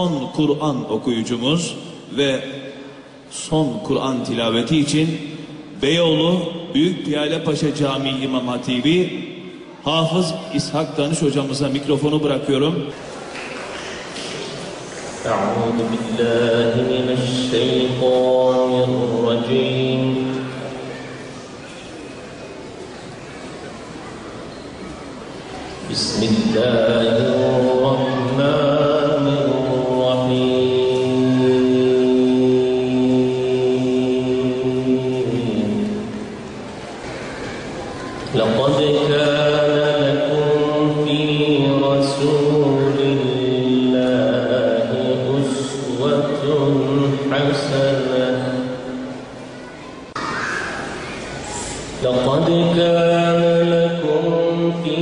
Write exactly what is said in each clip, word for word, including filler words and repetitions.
Son Kur'an okuyucumuz ve son Kur'an tilaveti için Beyoğlu Büyük Piyalepaşa Camii İmam Hatibi Hafız İshak Danış hocamıza mikrofonu bırakıyorum. Euzu billahi mineşşeytanirracim. Bismillahirrahmanirrahim. Laqad kana lekum fi rasulillahi uswatun hasanah. Laqad kana lekum fi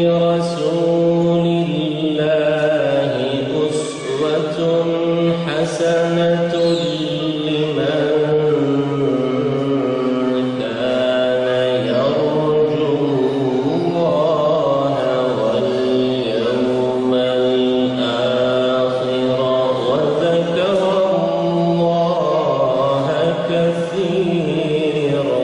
rasulillahi uswatun hasanatun liman kana yarju Allaha wal yawmal akhir wa dhakara Allaha katsira.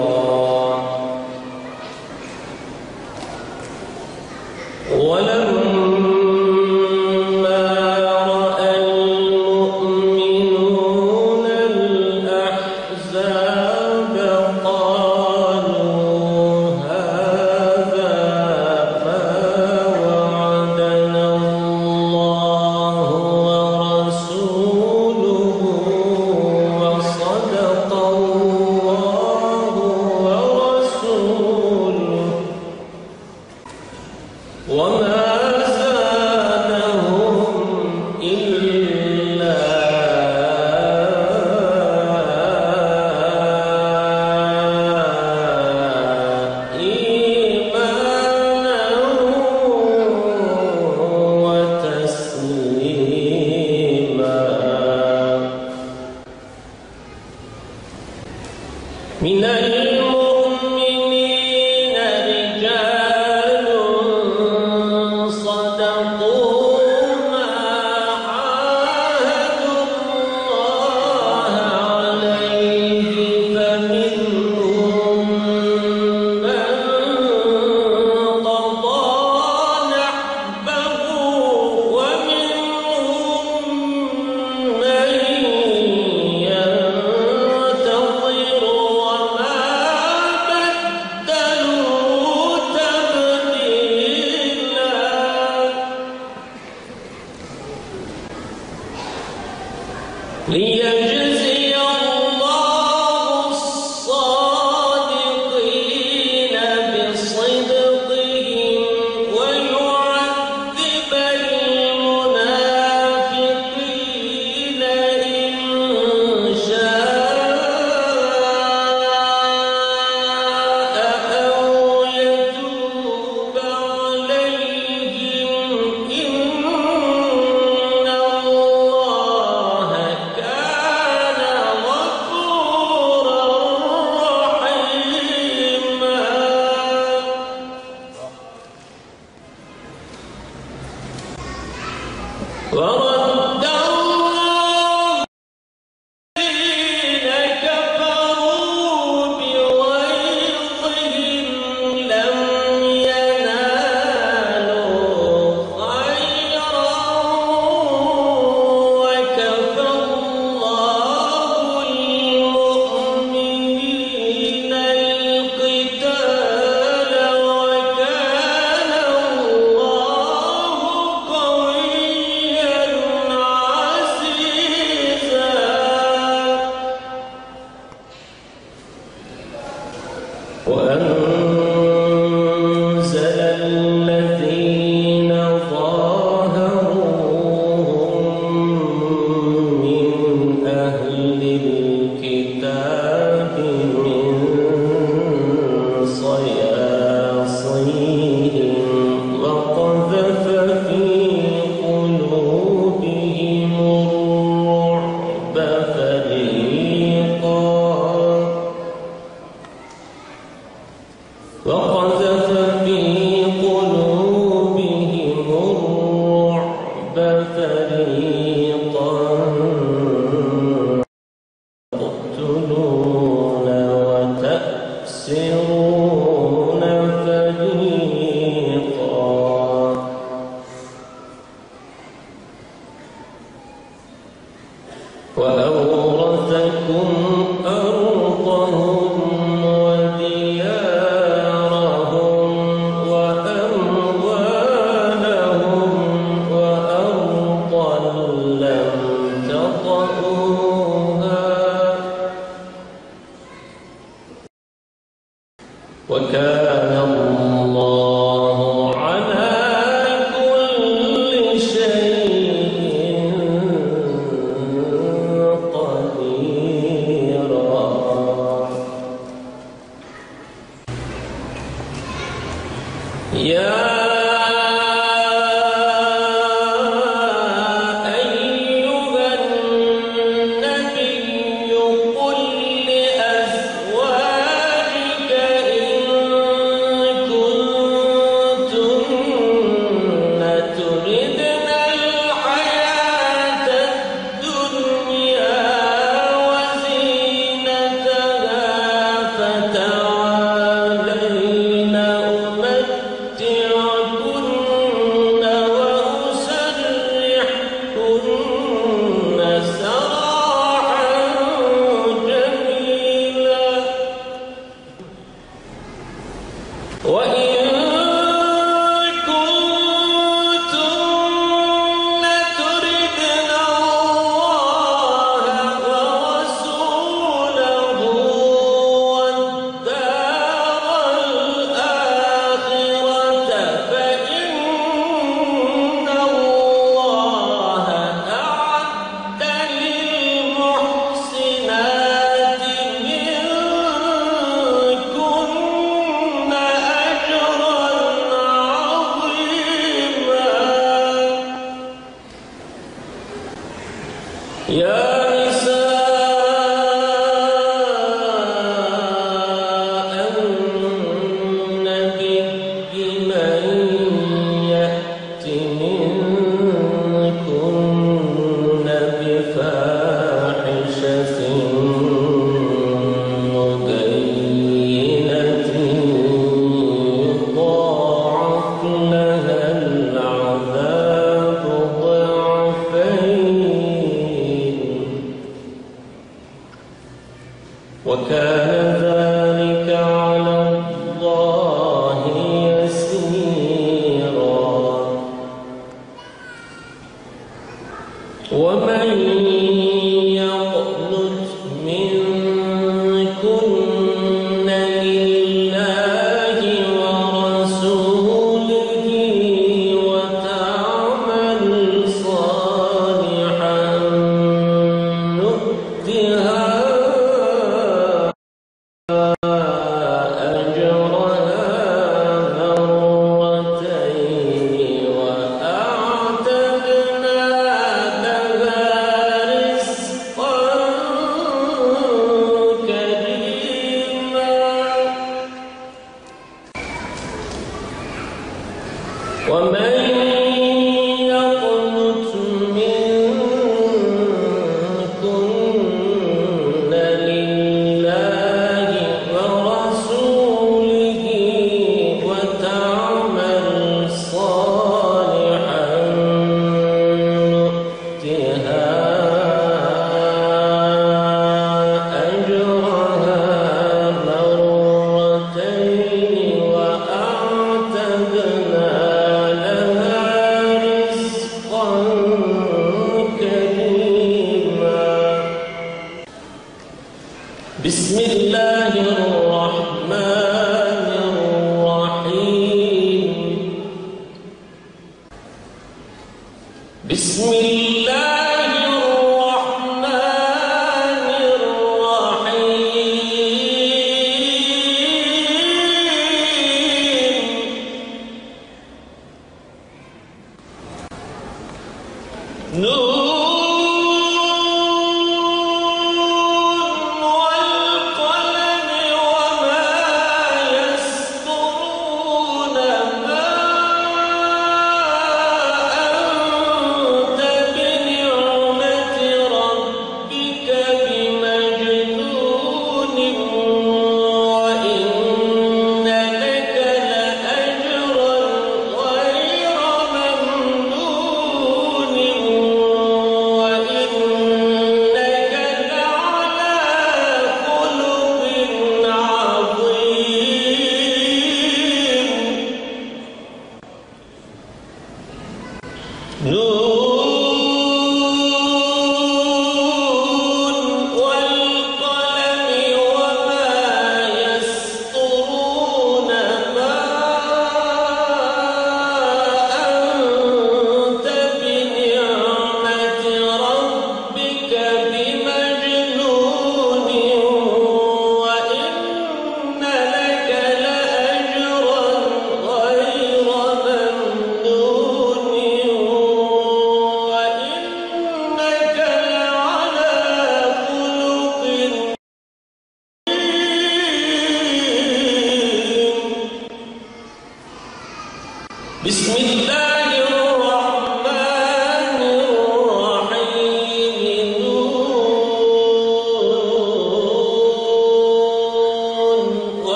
ولما رأى المؤمنون الأحزاب قالوا هذا ما وعدنا الله ورسوله وصدق الله ورسوله وما زادهم إلا إيمانا وتسليما. من المؤمنين رجال صدقوا ما عاهدوا الله عليه فمنهم من قضى نحبه ومنهم من ينتظر وما بدلوا تبديلا. ليجزي الله الصادقين بصدقهم ويعذب المنافقين إن شاء أو يتوب عليهم إن الله كان وأورثكم أرضهم وديارهم وأموالهم وأرضا لم تطئوها وكان الله على كل شيء قديرا. يا أيها النبي قل لأزواجك إن كنتن تردن الحياة الدنيا وزينتها فتعالين أمتعكن وأسرحكن سراحا جميلا. وإن كنتن تردن الله ورسوله والدار الآخرة فإن الله أعد للمحسنات منكن أجرا عظيما. يا نساء النبي من يأت منكن بفاحشة مبينة يضاعف لها العذاب ضعفين وكان ذلك على الله يسيرا. ومن يقنت منكن لله ورسوله وتعمل صالحا نؤتها أجرها مرتين وأعتدنا لها رزقا كريما. ومن يقنت منكن لله ورسوله وتعمل صالحا نؤتها أجرها مرتين وأعتدنا لها رزقا كريما. بسم الله الرحمن الرحيم. بسم الله الرحمن الرحيم. نون والقلم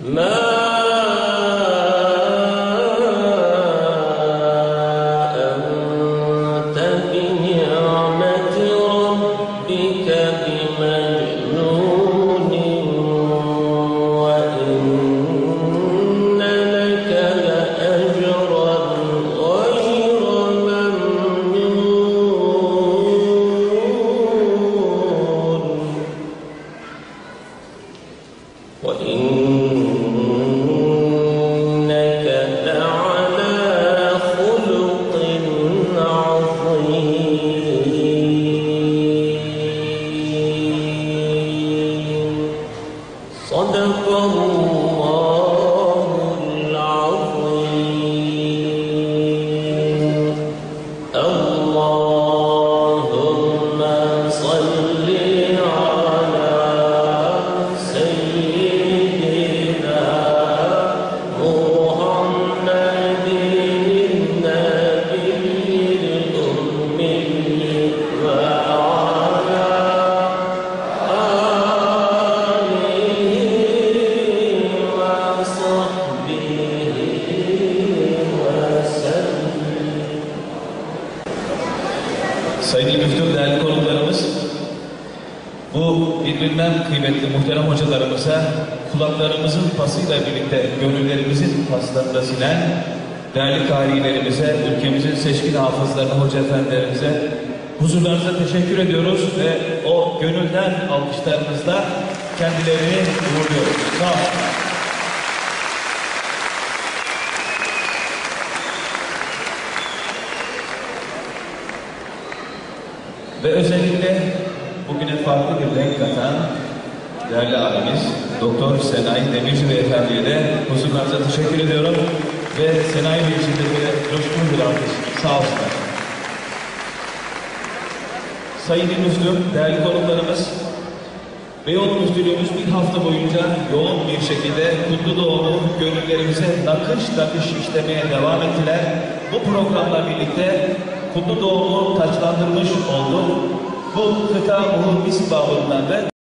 ما أنت بنعمة ربك بمجنون وإن لك لأجرا غير ممنون وإنك لعلى خلق عظيم صدق الله العظيم اللهم صل على سيدنا محمد النبي الأمي وعلى Sayın Müftüm, değerli konuklarımız, bu birbirinden kıymetli muhterem hocalarımıza kulaklarımızın pasıyla birlikte gönüllerimizin paslarında sinen değerli karilerimize, ülkemizin seçkin hafızlarına, hoca efendilerimize huzurlarınıza teşekkür ediyoruz ve o gönülden alkışlarınızla kendilerini uğurluyoruz. Sağ olun. Ve özellikle bugüne farklı bir renk katan değerli abimiz Doktor Senayi Demirci Beyefendi'ye de huzurlarınıza teşekkür ediyorum. Ve Senayi Bey için de böyle coşkun bir alkış. Sağ olsunlar. Sayın Müftüm, değerli konuklarımız, Beyoğlu Müftülüğümüz bir hafta boyunca yoğun bir şekilde Kutlu Doğum'u gönüllerimize nakış nakış işlemeye devam ettiler. Bu programla birlikte Kutlu Doğum'u taçlandırmış olduk. Bu kıta Uhud İsbabı'ndan da